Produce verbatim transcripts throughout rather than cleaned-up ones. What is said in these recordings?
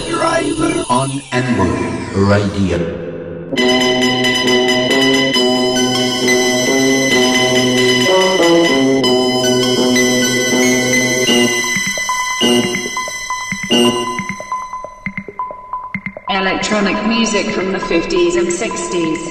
Driver on Amber Radio. Electronic music from the fifties and sixties.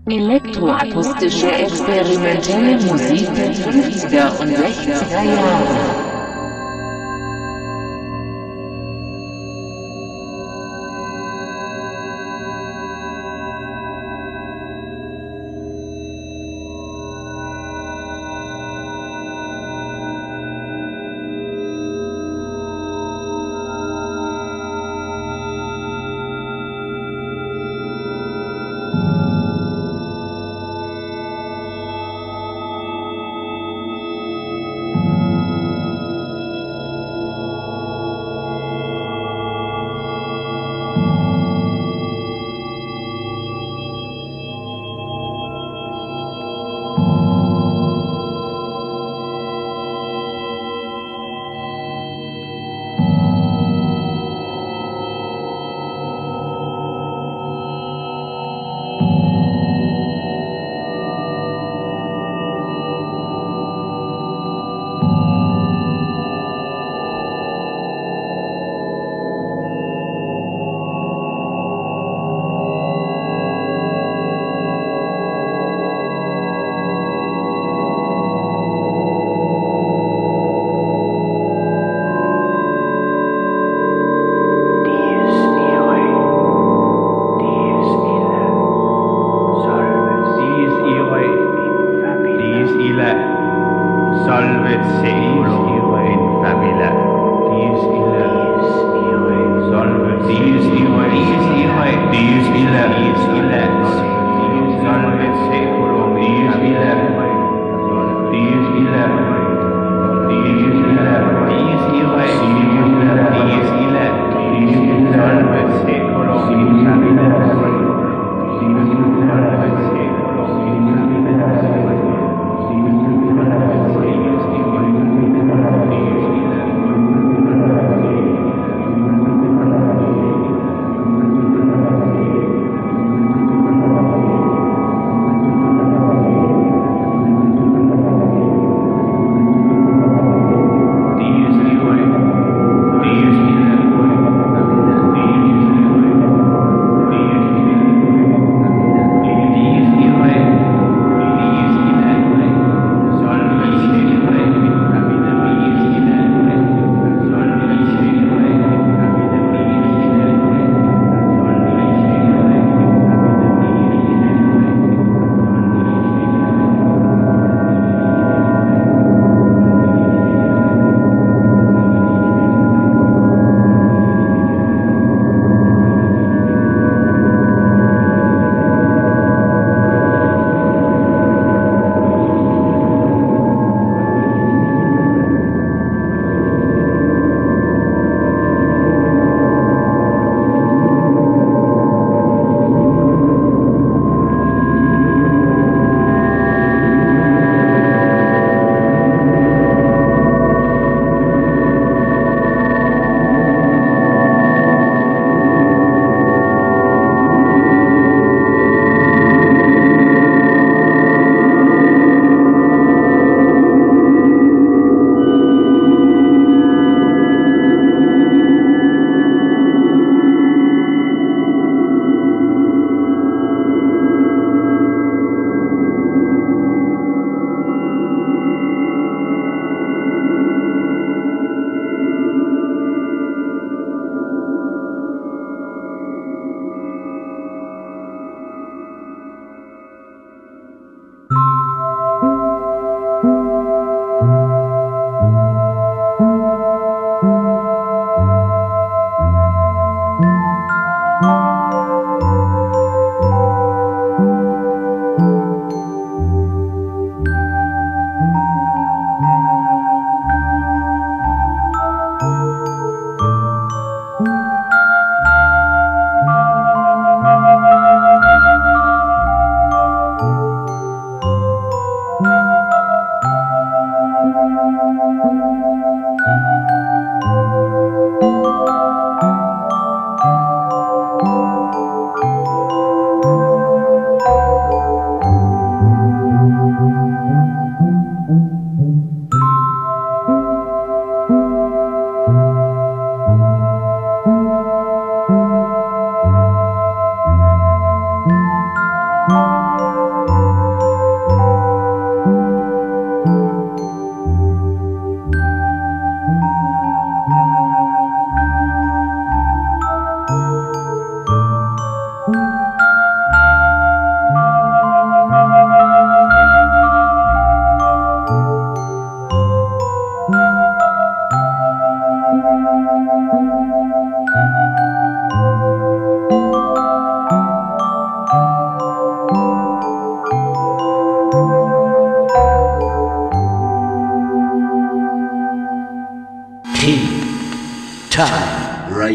Elektroakustische experimentelle Musik der fünfziger und sechziger Jahre.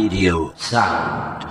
Radio Sound.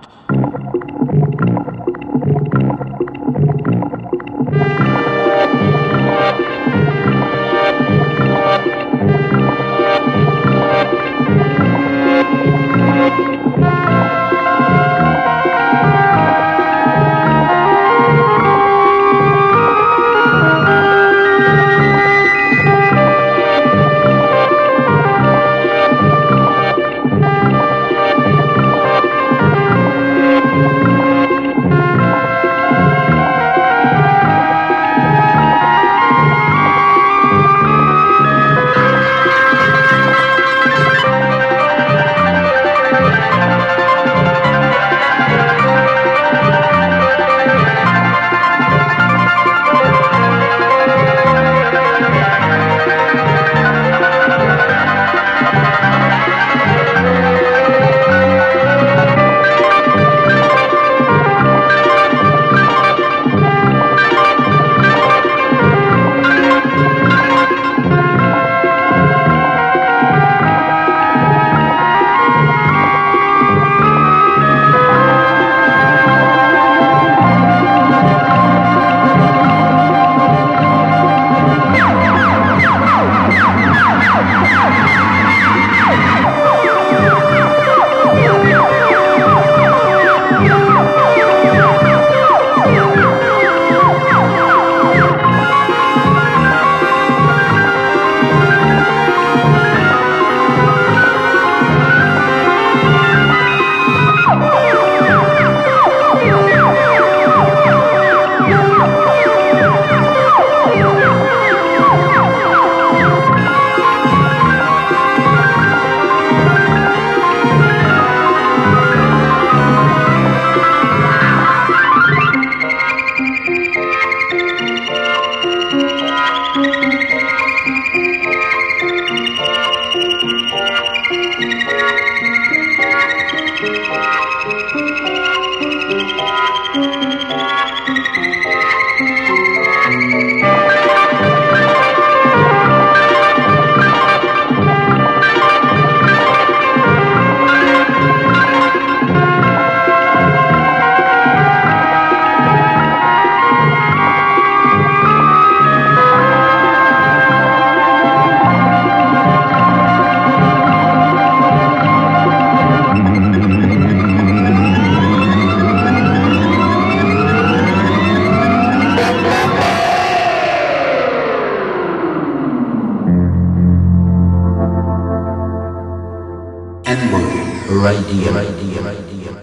Radio. Radio. Radio.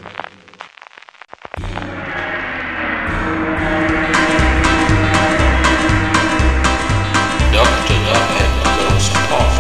Doctor Love goes off.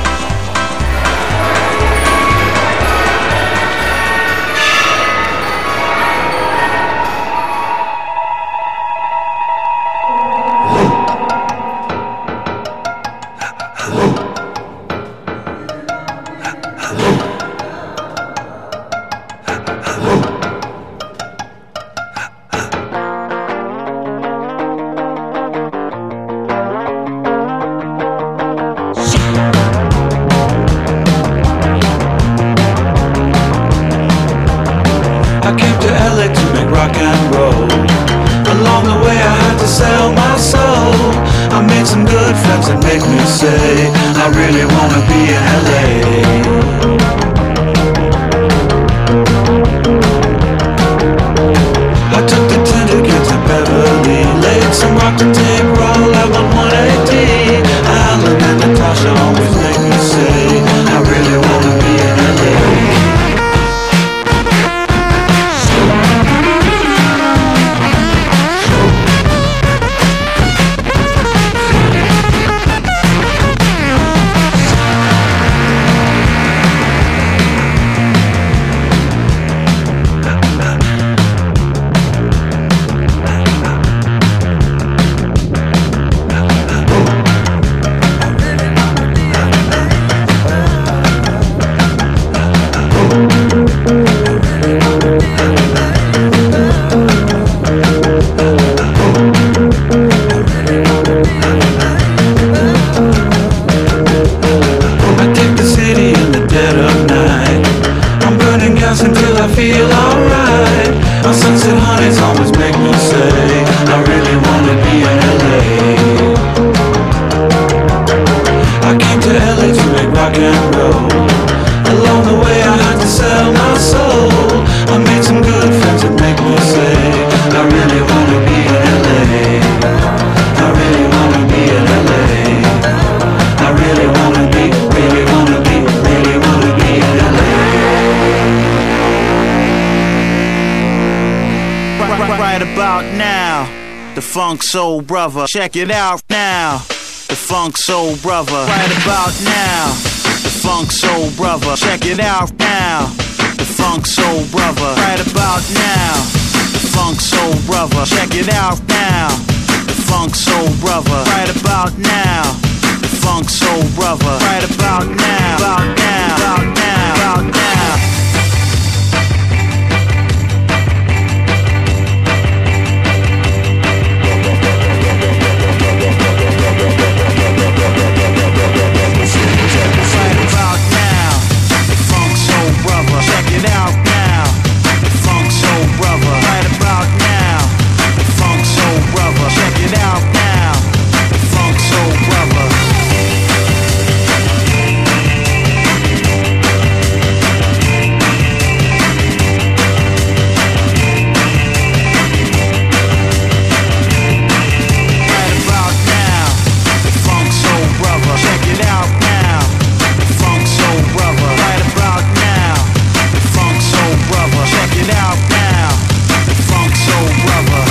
Right about now, the Funk Soul Brother. Check it out now, the Funk Soul Brother. Right about now, the Funk Soul Brother. Check it out now, the Funk Soul Brother. Right about now, the Funk Soul Brother. Check it out now, the Funk Soul Brother. Right about now, the Funk Soul Brother. Right about now, about now, about now, about now. Right about now, the Funk Soul Brother. Check it out now, the Funk Soul Brother. Right about now, the Funk Soul Brother. Check it out now, the Funk Soul Brother. Right about now, the Funk Soul Brother. Check it out now, the Funk Soul Brother. Right about now, the Funk Soul Brother. Check it out now, the Funk Soul Brother.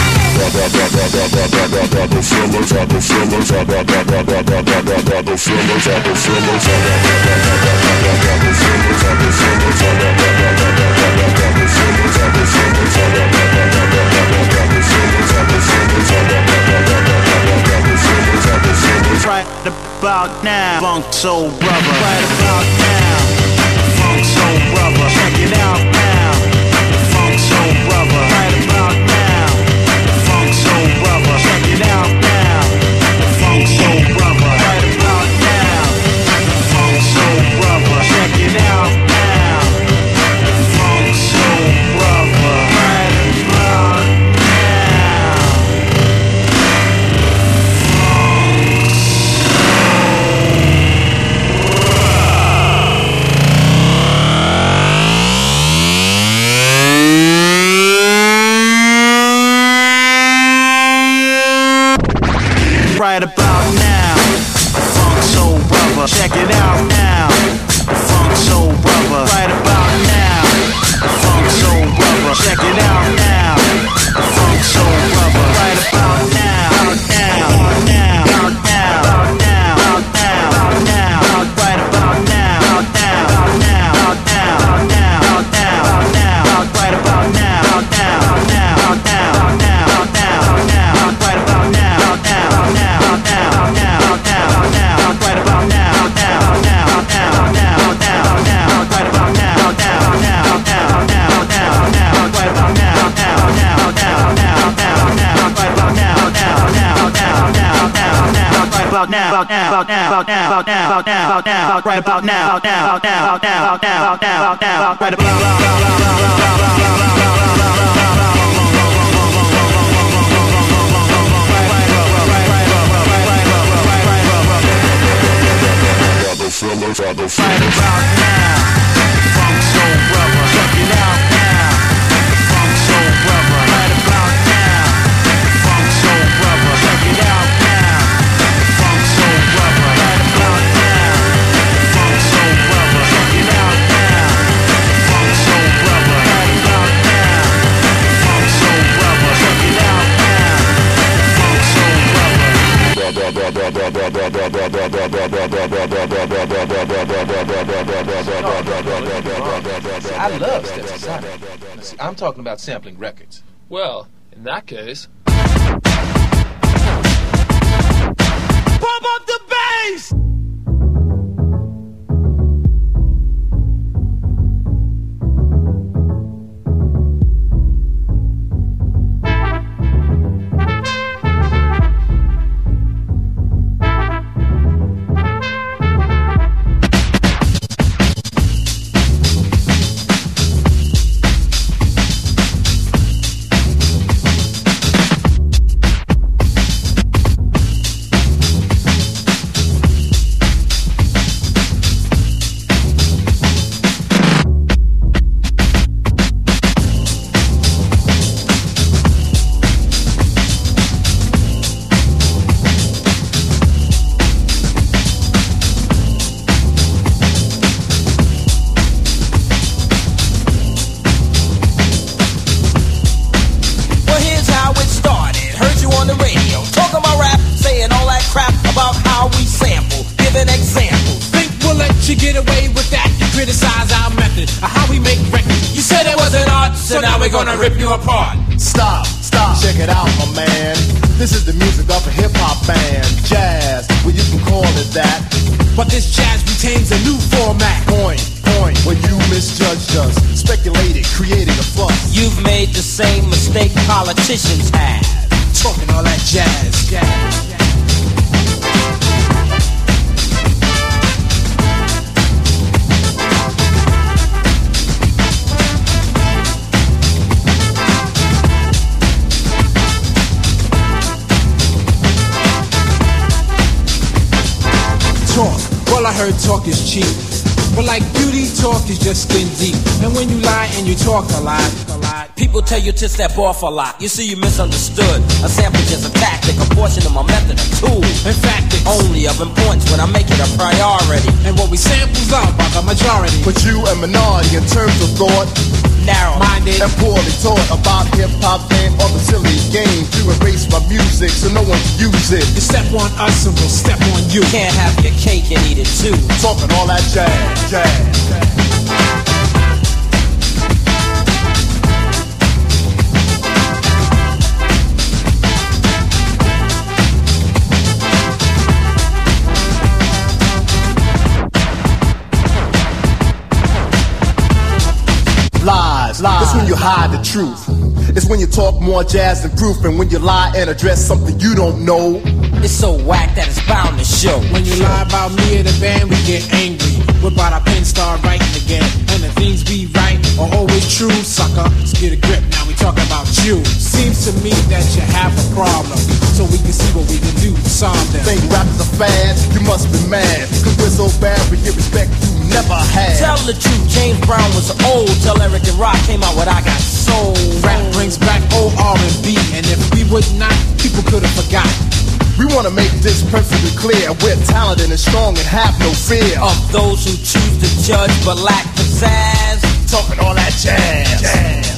Right about now, Funk Soul Brother. Right about now, Funk Soul Brother. Check it out now, the Funk Soul Brother. Right about now, the Funk Soul Brother. Check it out now, the Funk Soul Brother. Right about now, the Funk Soul Brother. Check it out now, the Funk Soul Brother. Right about now. Right about now, the Funk Soul Brother. Check it out now, the Funk Soul Brother. Right about now, the Funk Soul Brother. Check it out now, the Funk Soul Brother. Right about now, out now, out now, out now, out now, out now, out now, out right about now, out now, out now, out now, out now, out now, out now, out right about now, out now, out now, out now, out now, out now, out now, out right about now, out now, out now, out now, out now, out now, out now, out right about now, out now, out now, out now, out now, out now, out now, out right about now, out now, out now, out now, out now, out now, out now, out right about now, out now, out now, out now, out now, out now, out now, out right about now, out now, out now, out now, out now, out now, out now, out right about now, out now, out now, out now, out now, out now, out now, out right about now, out now, out now, out now, out now, out now, out now, out right about right about now, Funk Soul Brother. Check it out now, the Funk Soul Brother. Right about now, Funk Soul Brother. Check it out now, the Funk Soul Brother. Right about now, Funk Soul Brother. Check it out now, the Funk Soul Brother. Right about now, Funk Soul Brother. Check it out now, the Funk Soul Brother. I love Stetsasonic. See, I'm talking about sampling records. Well, in that case... Pump up the bass! we're gonna rip you apart. Stop, stop, check it out, my man. This is the music of a hip-hop band. Jazz, well you can call it that. But this jazz retains a new format. Point, point, when you misjudged us, speculated, created a fuss. You've made the same mistake politicians have. Talking all that jazz, jazz. Talk, well I heard talk is cheap, but like beauty, talk is just skin deep. And when you lie and you talk a lot, a lot, people tell you to step off a lot. You see, you misunderstood. A sample is a tactic, a portion of my method, a tool. In fact, it's only of importance when I make it a priority. And what we samples out by the majority. But you a minority in terms of thought, narrow-minded and poorly taught about hip-hop and other silly games to erase my music so no one can use it. You step on us and we'll step on you. Can't have your cake and eat it too. Talking all that jazz, jazz, jazz. Lies, lies. It's when you hide the truth. It's when you talk more jazz than proof. And when you lie and address something you don't know. It's so whack that it's bound to show. When you lie about me and the band, we get angry. We're about our pen start writing again. And the things we write are always true, sucker. Let's get a grip, now we talking about you. Seems to me that you have a problem, so we can see what we can do to solve them. Think rap is a fad, you must be mad. Cause we're so bad, we get respect you never had. Tell the truth, James Brown was old. Tell Eric and Rock came out with I Got Soul. Rap brings back old R and B, and if we would not, people could have forgotten. We want to make this perfectly clear. We're talented and strong and have no fear of those who choose to judge but lack pizzazz. Talking all that jazz, jazz.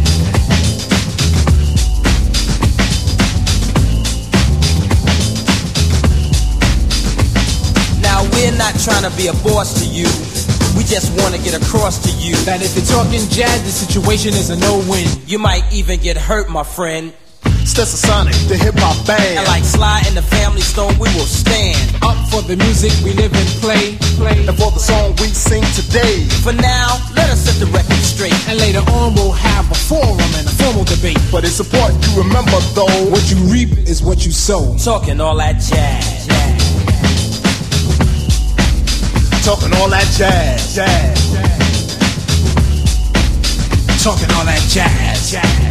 Now we're not trying to be a boss to you. We just want to get across to you that if you're talking jazz, the situation is a no-win. You might even get hurt, my friend. Stetsasonic, the hip-hop band. And like Sly and the Family Stone, we will stand up for the music we live and play, play. And for the song we sing today. For now, let us set the record straight. And later on we'll have a forum and a formal debate. But it's important to remember though, what you reap is what you sow. Talking all that jazz, jazz. Talking all that jazz, jazz, jazz. Talking all that jazz, jazz.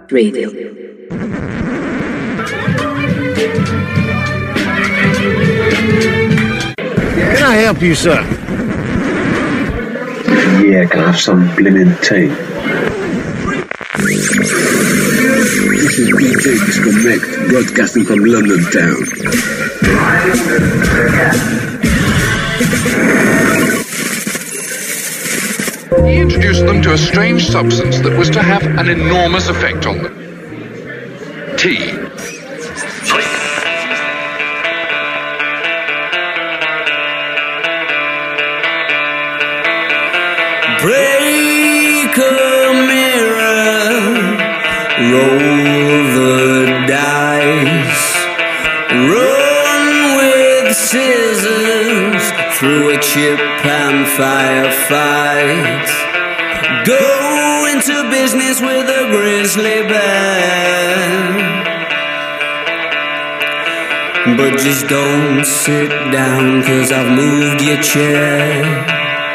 Radio. Can I help you, sir? Yeah, can I have some blimmin' tea? This is D J Disconnect, broadcasting from London town. He introduced them to a strange substance that was to have an enormous effect on them. Tea. Break a mirror, roll the dice, run with scissors through a chip and firefight, go into business with a grizzly bear, but just don't sit down 'cause I've moved your chair.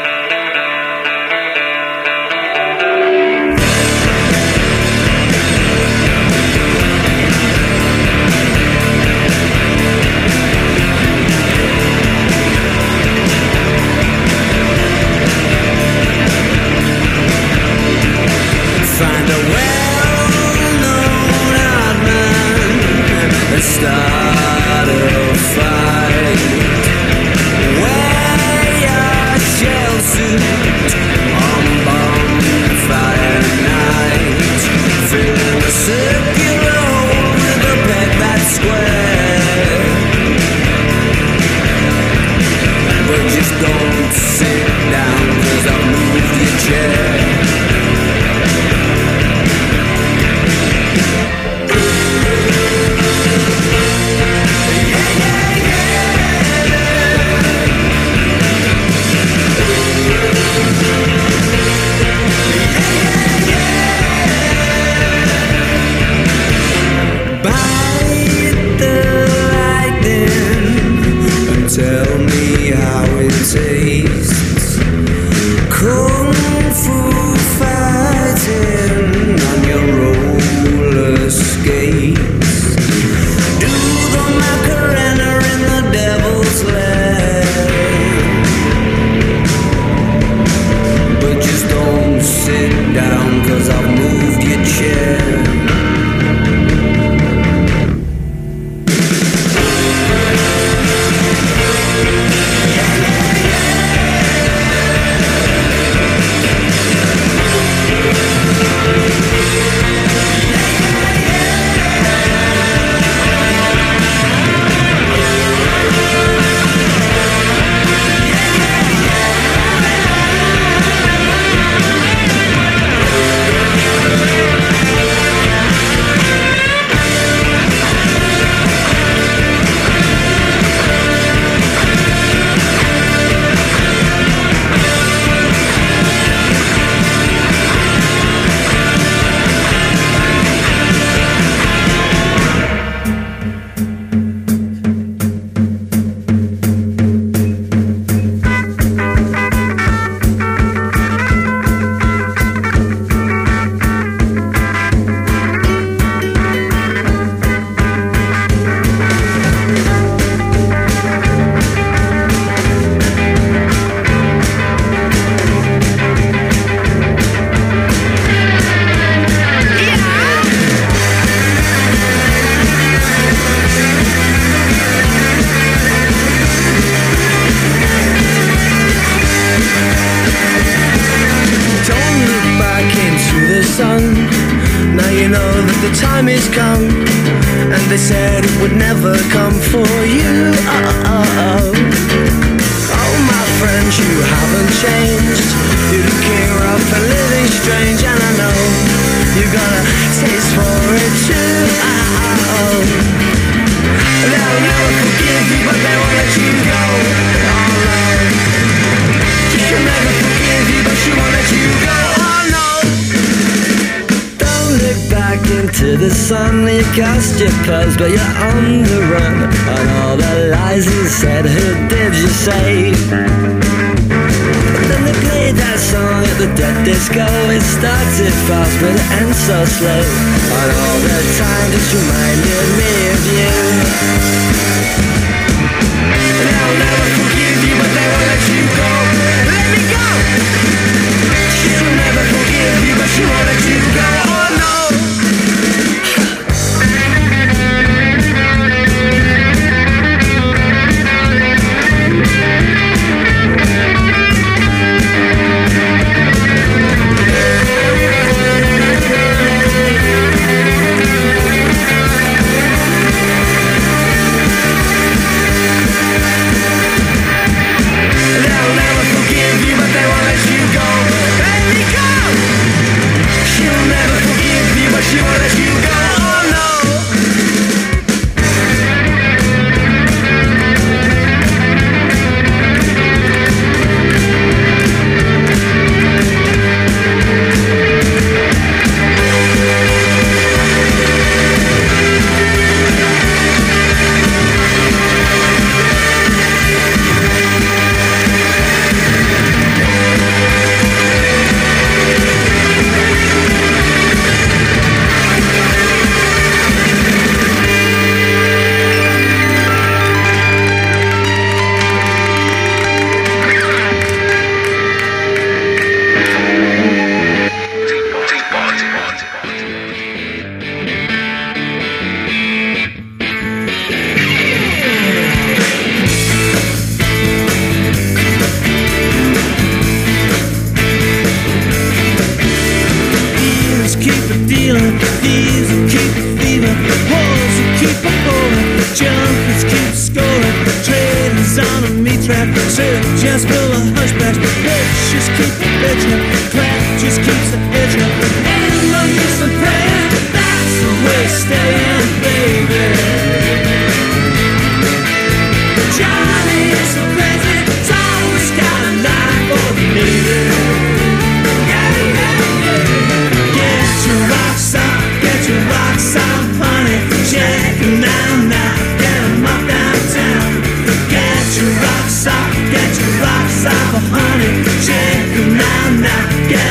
But you're on the run, and all the lies you said, who did you say? But then they played that song at the dead disco. It started fast but it ends so slow, and all the time just reminded me of you. And I'll never forgive you, but they won't let you go. Let me go. She'll never forgive you, but she won't let you go. Oh no. She won't let you go, oh no. Just full of hushbacks, bitch, just keep the bitch up. Crack just keeps the itch up. And no use of praying, that's the way staying, baby. Johnny is so crazy, it's always got a knife for the needle. Yeah, yeah, yeah. Get your rocks off, get your rocks off, honey. Check them out now, get them up downtown. Get your rocks off, get your rocks off, honey. Check them out now, get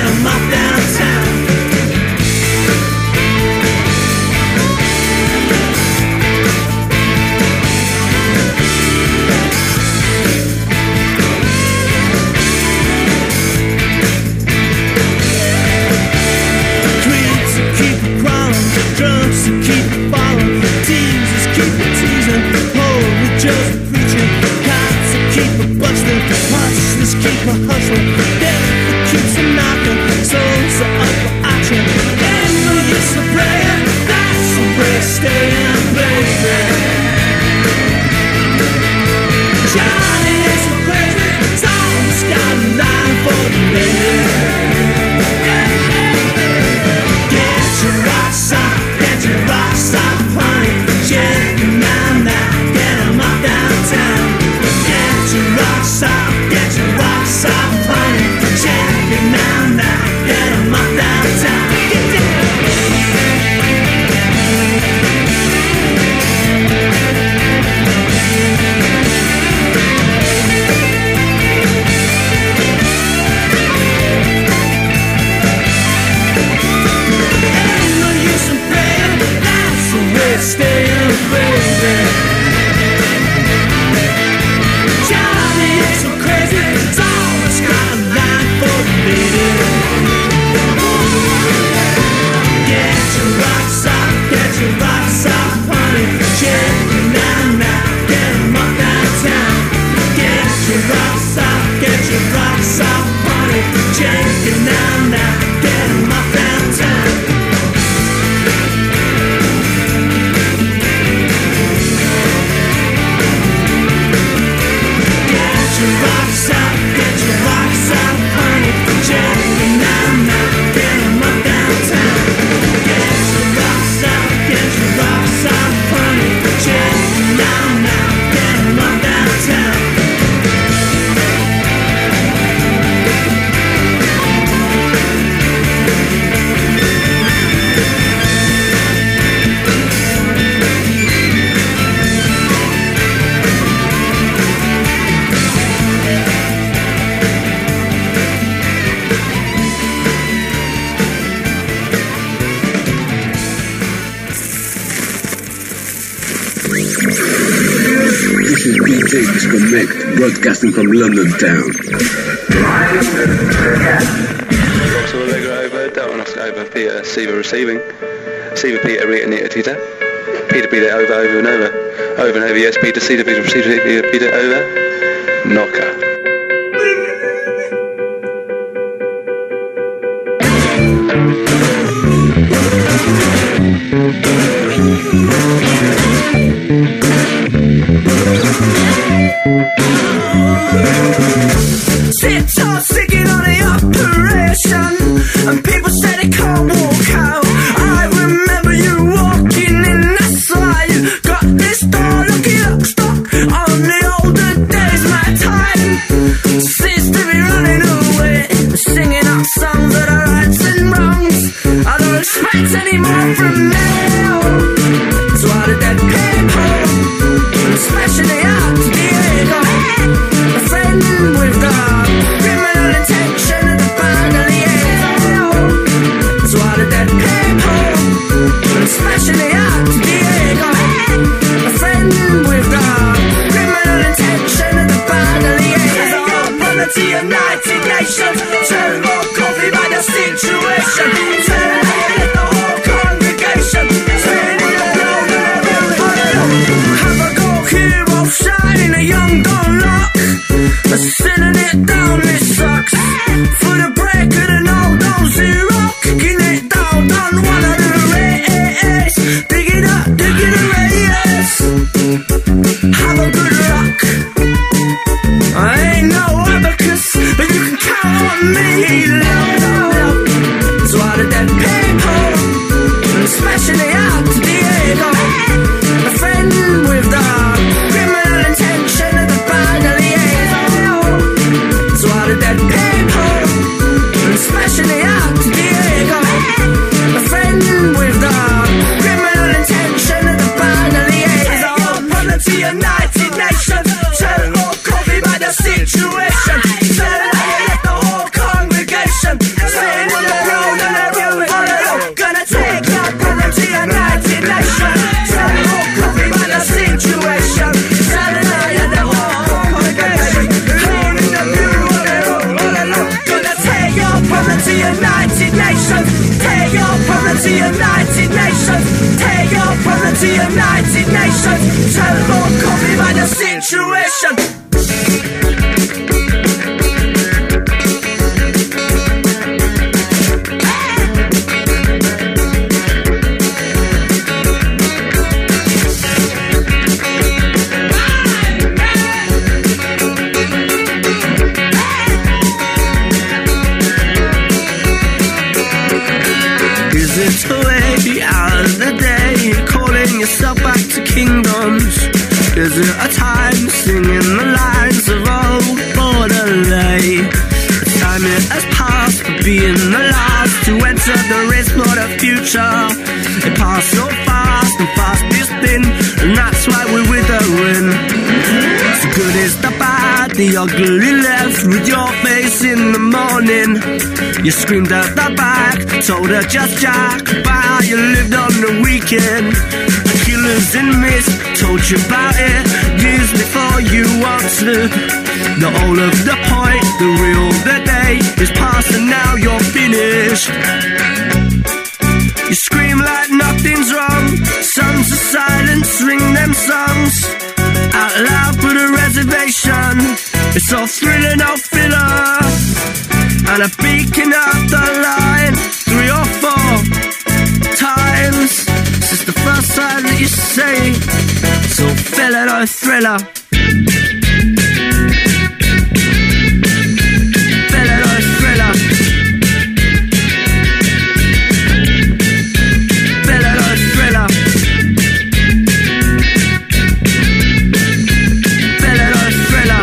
J Disconnect, broadcasting from London town. So Allegro over, Delta Oscar over, Peter Seaver receiving. Seaver Peter reading it, Peter. Peter Peter over, over and over. Over and over, yes, Peter Seaver Peter Seaver Peter Peter over. Knocker. Sit all singing on the operation, and people say they can't walk out. I remember you walking in, that's why you got this door looking up stock. On the older days, my time seems to be running away, singing out songs that are rights and wrongs. I don't expect any more from now. So I did that people, especially out to Diego, a friend with the criminal intention of the bandolier. So I did that people, especially out to Diego, a friend with the criminal intention of the bandolier. The United Nations, turn more coffee by the situation. Turn the whole congregation. Turn it around and around. Have a go hero shining a young don't lock. Sending it down, it sucks. For the break of the no, don't zero. Kicking it down, down one of the race. Dig it up, dig it radius. Have a good luck. I ain't no abacus, but you can count on me. Love, love, love. So out of that people, especially out to Diego, a friend with the criminal intention of the bandolier. So out of that people, especially out to Diego, a friend with the criminal intention of the bandolier. From the United Nations, turn more coffee by the situation. Turn let the whole congregation spin in the road and the road. Gonna take your problem to United Nations. Turn more coffee by the situation. Turn let the whole congregation spin in the road and the road. Gonna take your problem to United Nations. Take your problem to United Nations. Take your problem to United Nations. Turn more coffee by the situation. Is it way out of the day, calling yourself back to kingdoms? Is it a time singing the lines of old Borderlay? The time it has passed for being the last to enter the race for the future. It passed so fast and fast it's been, and that's why we're withering. So good is the bad, the ugly left with your face in the morning. You screamed at the back, told her just jack about how you lived on the weekend. The killers in mist told you about it years before you answered. The whole of the point, the real the day is past and now you're finished. You scream like nothing's wrong, sons of silence ring them songs out loud for the reservation. It's all thriller, no filler, and I'm peeking up the line three or four times since the first time that you say so filler, no thriller. Filler, no thriller. Filler, no thriller. Filler, no thriller.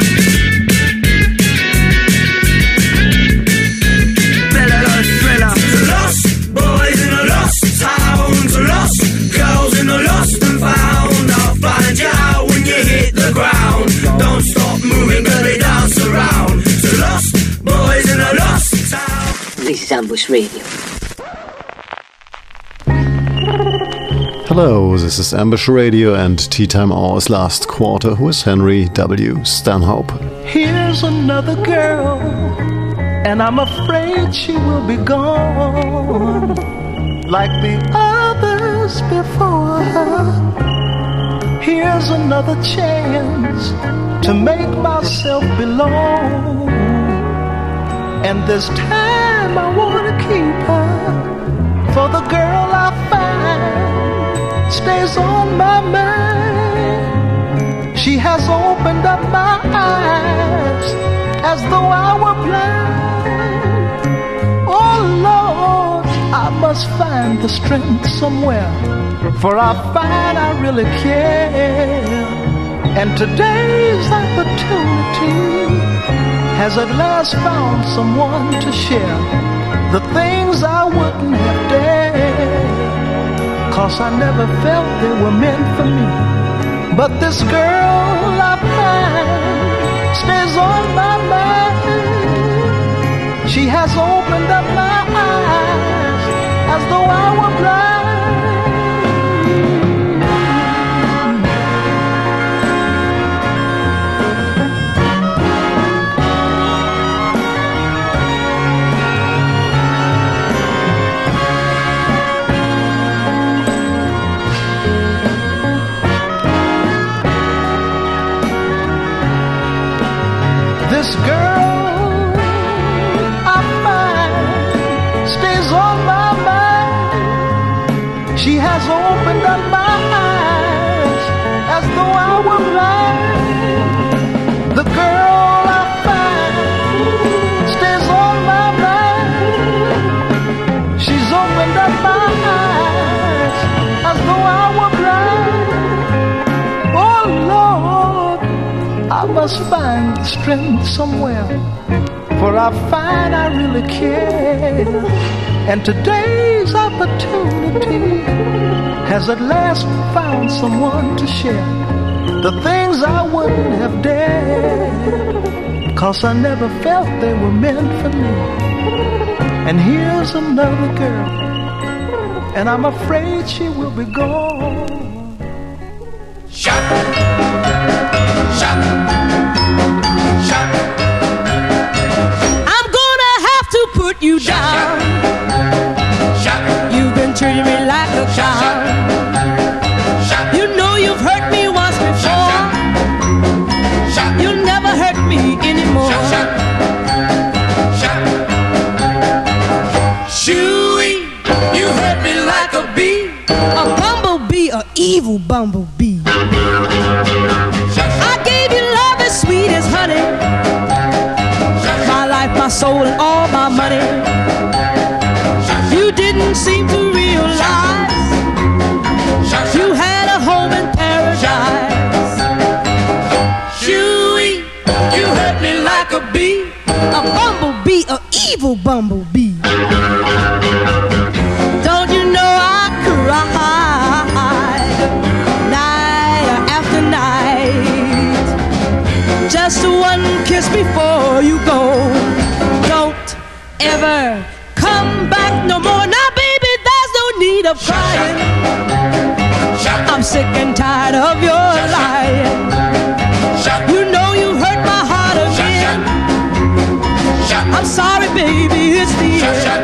Filler, no thriller. Lost boys in a lost town, lost girls in a lost and found. I'll find you out when you hit the ground. Don't stop moving, baby, dance around. So lost boys in a lost town. This is Ambush Radio. Hello, this is Ambush Radio and Tea Time Hour's last quarter with Henry W. Stanhope. Here's another girl, and I'm afraid she will be gone like the others before her. Here's another chance to make myself belong, and this time I want to keep her, for the girl I find stays on my mind. She has opened up my eyes as though I were blind. Oh Lord, I must find the strength somewhere, for I find I really care. And today's opportunity has at last found someone to share the things I wouldn't have dared, 'cause I never felt they were meant for me. But this girl I find stays on my mind. She has opened up my eyes as though I were blind. This girl I find stays on my mind. She has opened up my eyes as though I were blind. The girl I find stays on my mind. She's opened up my eyes as though I were blind. Oh Lord, I must find the strength somewhere, for I find I really care. And today's opportunity has at last found someone to share the things I wouldn't have dared, 'cause I never felt they were meant for me. And here's another girl, and I'm afraid she will be gone. Shut Shut. Shut. I'm gonna have to put you down. Shut. You've been treating me like a clown. You know you've hurt me once before. You'll never hurt me anymore. Shooey, you hurt me like a bee. A bumblebee, a evil bumblebee. I gave you love as sweet as honey, my life, my soul, and all my money. You didn't seem to realize you had a home in paradise. Shooey, you hurt me like a bee. A bumblebee, a evil bumblebee. Don't you know I cried night after night? Just one kiss before you go. Don't ever come back no more. Now, baby, there's no need of crying. I'm sick and tired of your lying. You know you hurt my heart again. I'm sorry, baby, it's the end.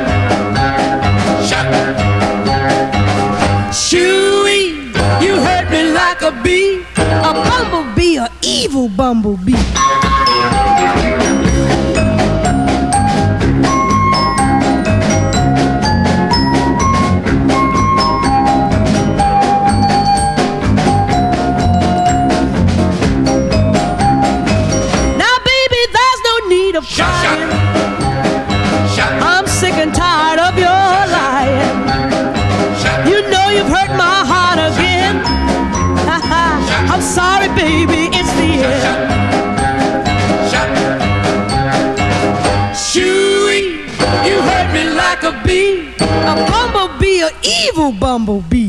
Shooey, you hurt me like a bee. A bumblebee, a evil bumblebee. Now, baby, there's no need of crying. I'm sick and tired of your lying. You know you've hurt my heart again. I'm sorry, baby, it's the end. Shooey, you hurt me like a bee. A bumblebee, a evil bumblebee.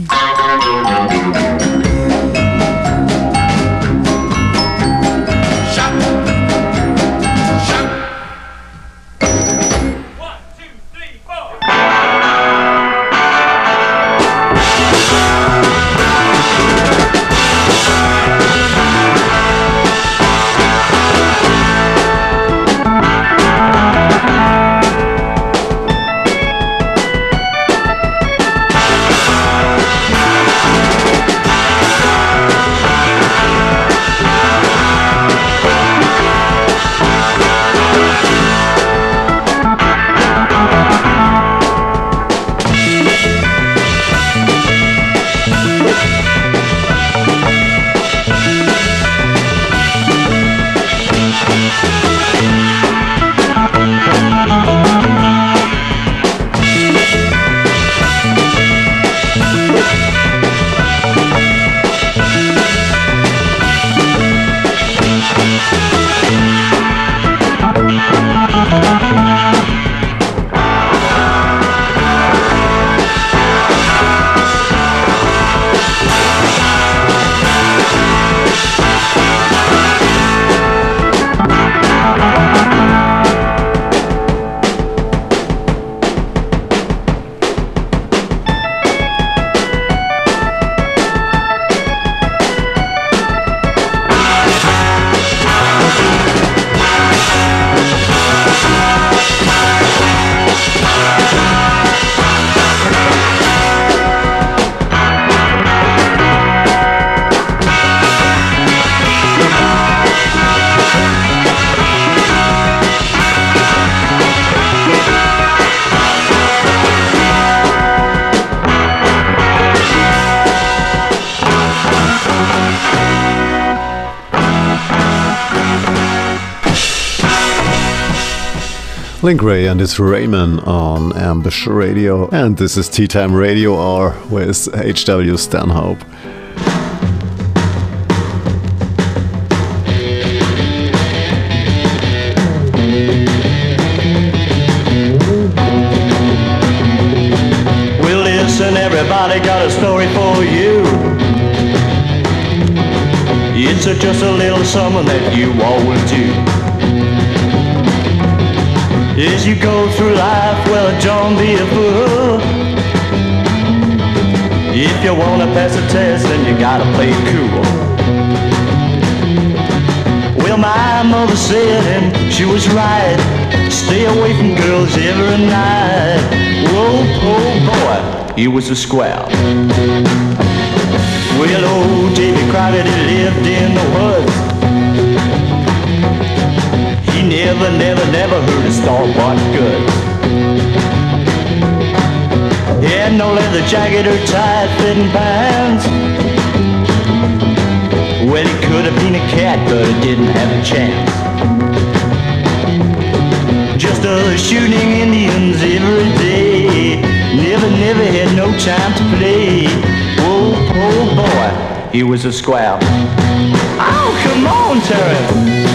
Link Ray and his Raymond on Ambush Radio. And this is Tea Time Radio Hour with H W Stanhope. Well, listen, everybody got a story for you. It's a, just a little something that you all will do. As you go through life, well, don't be a fool. If you wanna pass a test, then you gotta play it cool. Well, my mother said, and she was right, stay away from girls every night. Whoa, oh boy, he was a square. Well, old Davy Crockett, he lived in the woods. He never, never, never heard a store-bought goods. He had no leather jacket or tight-fitting pants. Well, he could have been a cat, but he didn't have a chance. Just a shooting Indians every day. Never, never had no time to play. Oh, oh boy, he was a squab. Oh, come on, Terry.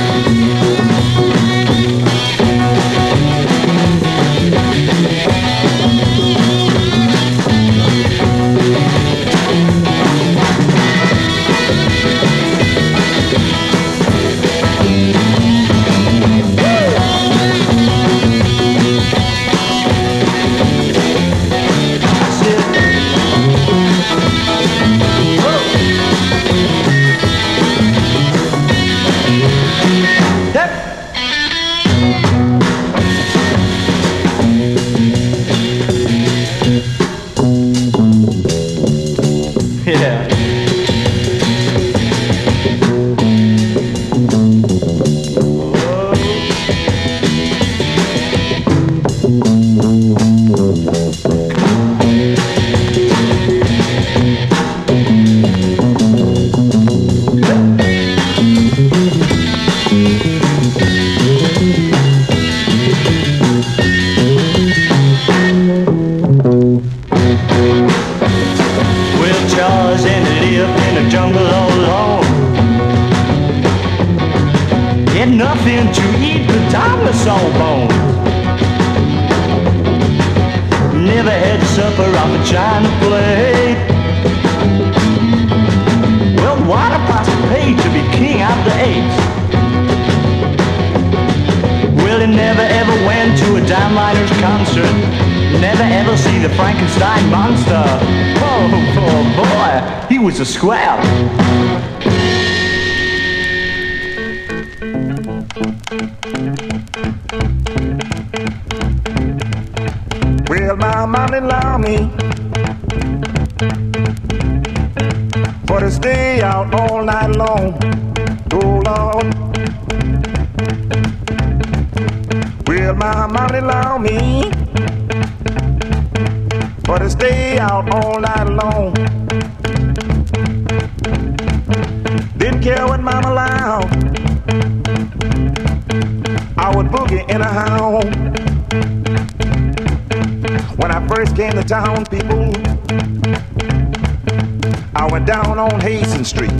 A square. Well, my mommy allow me for to stay out all night long. Oh Lord. Well, my mommy allow me for to stay out all night long. Didn't care what mama allowed. I would boogie in a house. When I first came to town, people, I went down on Hastings Street.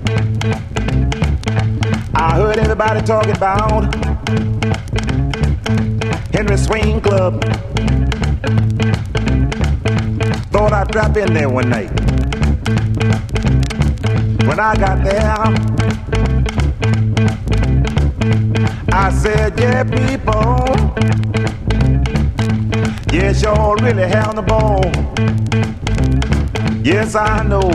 I heard everybody talking about Henry Swing Club. Thought I'd drop in there one night. When I got there, I said, yeah, people, yes, y'all really have the ball. Yes, I know.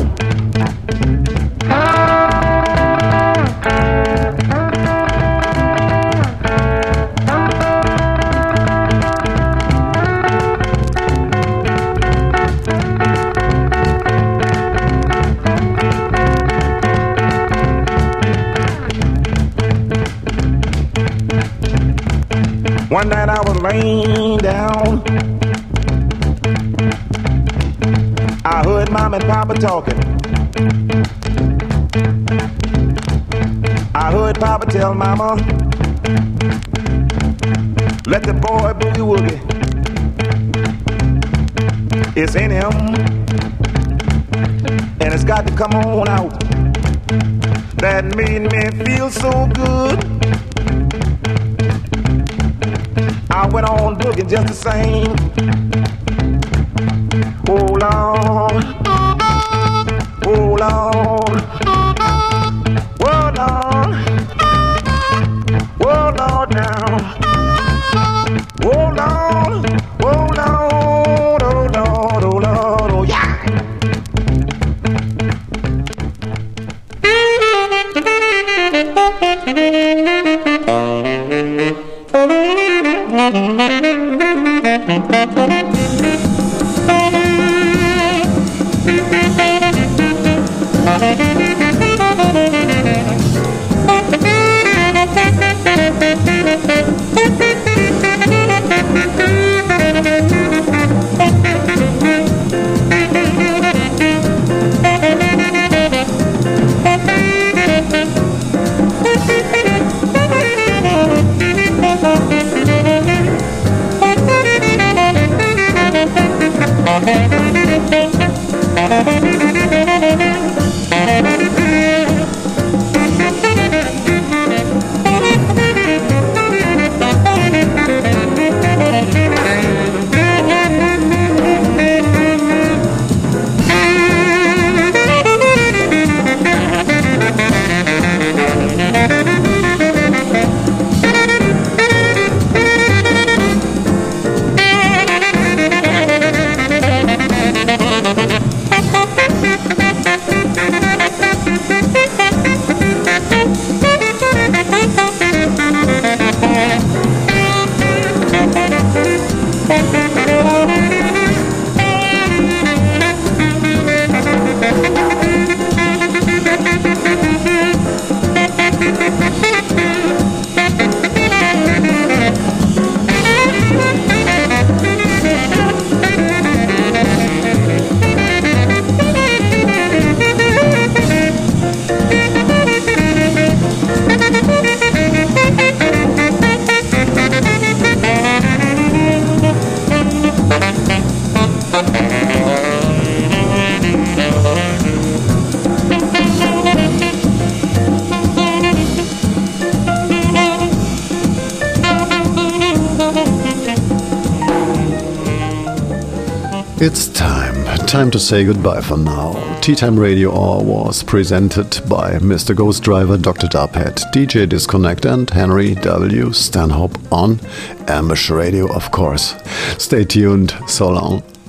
One night I was laying down. I heard Mom and Papa talking. I heard Papa tell Mama, Let the boy boogie woogie. It's in him, and it's got to come on out. That made me feel so good. I went on booging just the same. Oh Lord, oh Lord, oh Lord, oh Lord now, oh Lord, oh Lord, oh Lord, oh Lord, oh yeah. It's time. Time to say goodbye for now. Tea Time Radio Hour was presented by Mister Ghost Driver, Doctor Dubhead, D J Disconnect and Henry W. Stanhope on Ambush Radio, of course. Stay tuned. So long.